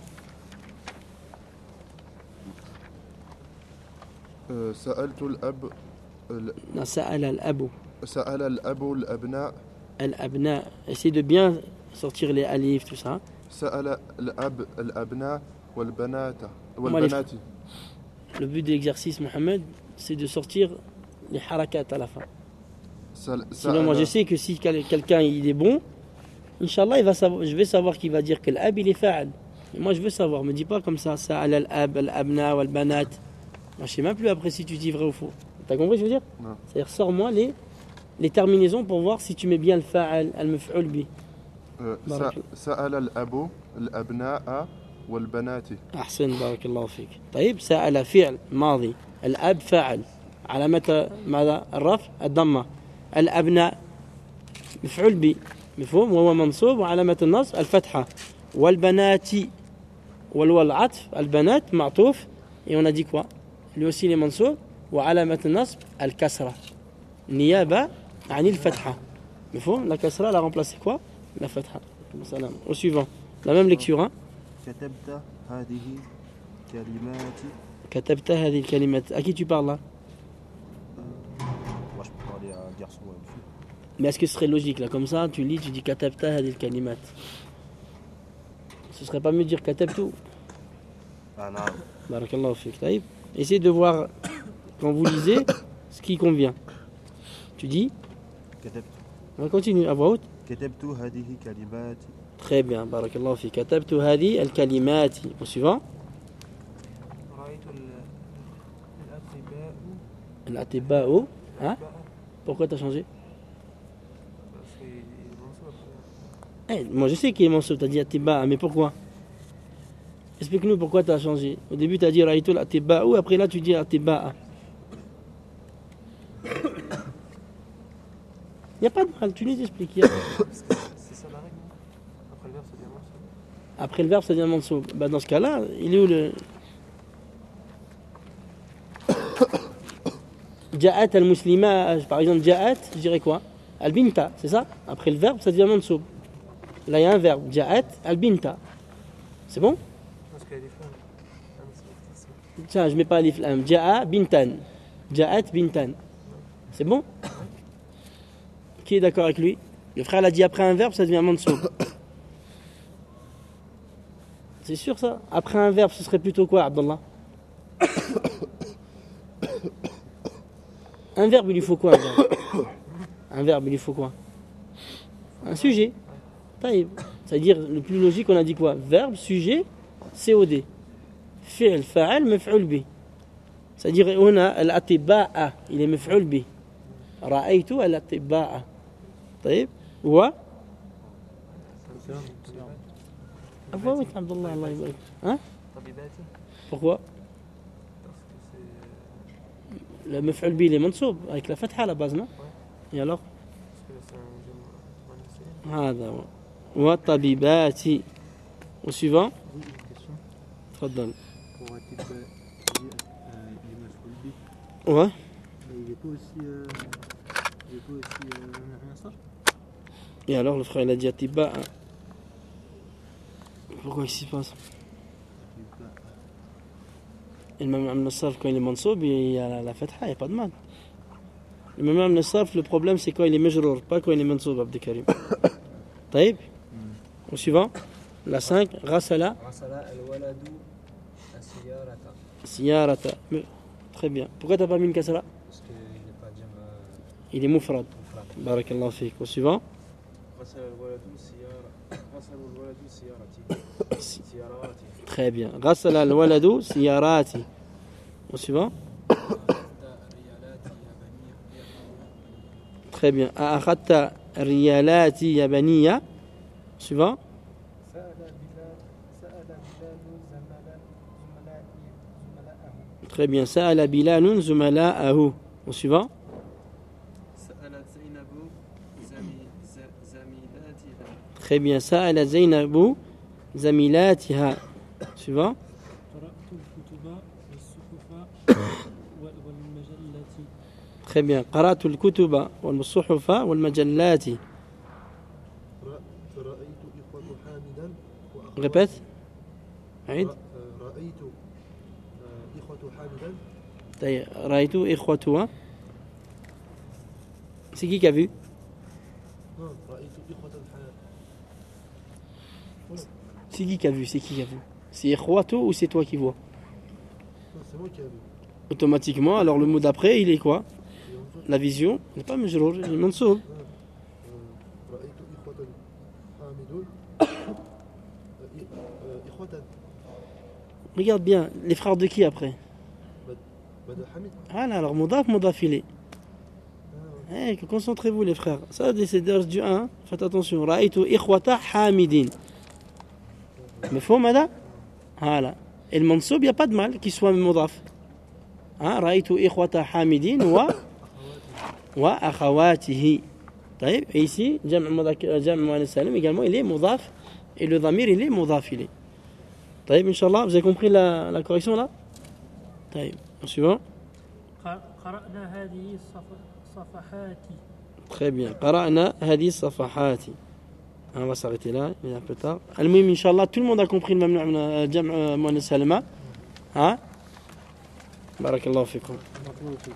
سألت الأب. سأل الأب. سأل الأب الأبناء. الأبناء. Essayez de bien sortir les alifs, tout ça. سأل الأب الأبناء والبنات. Le but de l'exercice, Mohamed, c'est de sortir les harakat à la fin. Sinon, moi je sais que si quelqu'un il est bon, Inch'Allah, je vais savoir qu'il va dire que l'ab il est fa'al. Et moi je veux savoir, me dis pas comme ça, sa'al al-ab, al-abna, wal-banat. Moi je sais même plus après si tu dis vrai ou faux. T'as compris ce que je veux dire? Non. C'est-à-dire, sors-moi les terminaisons pour voir si tu mets bien le fa'al, al-maf'ul bi. سأل الأب الأبناء والبنات. أحسن بارك الله فيك. طيب سأل فعل ماضي، الأب فاعل، علامة ماذا؟ الرفع الضمة، الأبناء مفعول به مفهوم وهو منصوب وعلامة النصب الفتحة، والبنات والواو العطف البنات معطوف et on a dit quoi؟ lui aussi il est منصوب وعلامة النصب الكسرة نيابة عن الفتحة مفهوم؟ la كسرة la remplacer quoi؟ la fatha. Au suivant, la même lecture hein? كتبت هذه كلمات. كتبت هذه الكلمات. À qui tu parles là? Moi je peux parler à un garçon ou à une fille. Mais est-ce que ce serait logique là comme ça tu lis tu dis كتبت هذه الكلمات? Ce serait pas mieux de dire كتبت? Ah non. بارك الله فيك. طيب essayez de voir quand vous lisez ce qui convient. Tu dis? كتبت. On continue à voix haute. كتبت هذه كلمات. Très bien, بارك الله فيك. كتبت هذه الكلمات. Au suivant. رأيت الأطباء. الأطباء. Hein? Pourquoi t'as changé? Moi je sais qu'il est mansoub, t'as dit Atiba, mais pourquoi? Explique-nous pourquoi t'as changé. Au début t'as dit Raïtul Atiba, ou après là tu dis Atiba. Il n'y a pas de mal, tu nous expliques. C'est ça la règle. Après le verbe, ça devient mansoub. Après le verbe ça devient mansoub. Bah, dans ce cas-là, il est où le. Ja'at al-muslima, par exemple Ja'at, je dirais quoi? Al-binta, c'est ça? Après le verbe ça devient mansoub. Là il y a un verbe, Ja'at al-binta. C'est bon? Parce qu'il y a des femmes. Tiens, je mets pas alif lam. Ja'a bintan. Ja'at bintan. C'est bon? Qui est d'accord avec lui? Le frère l'a dit après un verbe, ça devient mansoub. C'est sûr ça? Après un verbe, ce serait plutôt quoi, Abdallah? Un verbe, il lui faut quoi? Un verbe, il lui faut quoi? Un sujet. Taïb. C'est-à-dire, le plus logique, on a dit quoi? Verbe, sujet, COD. Fi'l, fa'al, maf'ul bi. C'est-à-dire, on a al-atiba'a, il est maf'ul bi. Ra'aytu al-atiba'a. طيب و oui, Abdallah, Allah يبارك. Hein? طبيباتي. Pourquoi? Parce que c'est. Le maf'ul bi il est mansoub avec la fatha à la base, non? Et alors? Parce que c'est un jeu. هذا هو. وطبيباتي. Au suivant. Oui, une question. تفضل. Pour Atib, il est mas'oul bi, Ouais. mais il est pas aussi Nasr. Et alors le frère il a dit Atiba. Pourquoi qu'est-ce qui se passe? Le même Amn Sarf quand il est mansoub, il y a la fatha, il n'y a pas de mal. Le même Amn Sarf, le problème c'est quand il est majrour, pas quand il est mansoub, Abd Karim. Taïb. Au suivant. La 5, Rasala. Rasala al-waladu as-siyarata. Siyarata. Très bien. Pourquoi t'as pas mis une kasra? Parce qu'il n'est pas jam. Il est mufrad. Barakallahu fik. Au suivant. غسل الولد سيارتي. Très bien. غسل الولد سياراتي. Au suivant. Très bien. أخذت الريالات يا بنية. Suivant. Très bien. سأل بلال زملاءه. Au suivant. Très bien. سأل زينب زميلاتها. Suivant. Très bien. قرأت الكتب والصحف والمجلات. رأيت إخوة حامدا وأخوات. Répète. عيد. رأيت إخوة حامدا. طيب. رأيت إخوتها. C'est qui a vu? رأيت إخوة C'est qui a vu? C'est qui qui a vu? C'est ikhwatu ou c'est toi qui vois? Non, c'est moi qui ai vu. Automatiquement, alors le mot d'après, il est quoi? La vision n'est pas majrour, il est mansoub. رأيت إخوة حامدون إخوة Regarde bien, les frères de qui après? بدأ حميد. Voilà, alors modaf ilay. Concentrez-vous les frères. Ça, c'est du 1. Faites attention. Ra'aytu ikhwata hamidin. Mais faut, madame? Voilà. Et le mansoub, il n'y a pas de mal qu'il soit modaf. Ra'aytu ikhwata hamidin wa akhawatihi. Et ici, Jam' Mu'annas Salim également, il est modaf. Et le dhamir, il est modaf ilay. Inch'Allah, vous avez compris la correction là? Suivant. قرأنا هذه الصفحات. Très bien. قرأنا هذه الصفحات. On va s'arrêter là, il y a un peu tard. Al-Muhim, Inch'Allah, tout le monde a compris le mamnu' Jam' Mu'annas Salima. Barakallahu fikum.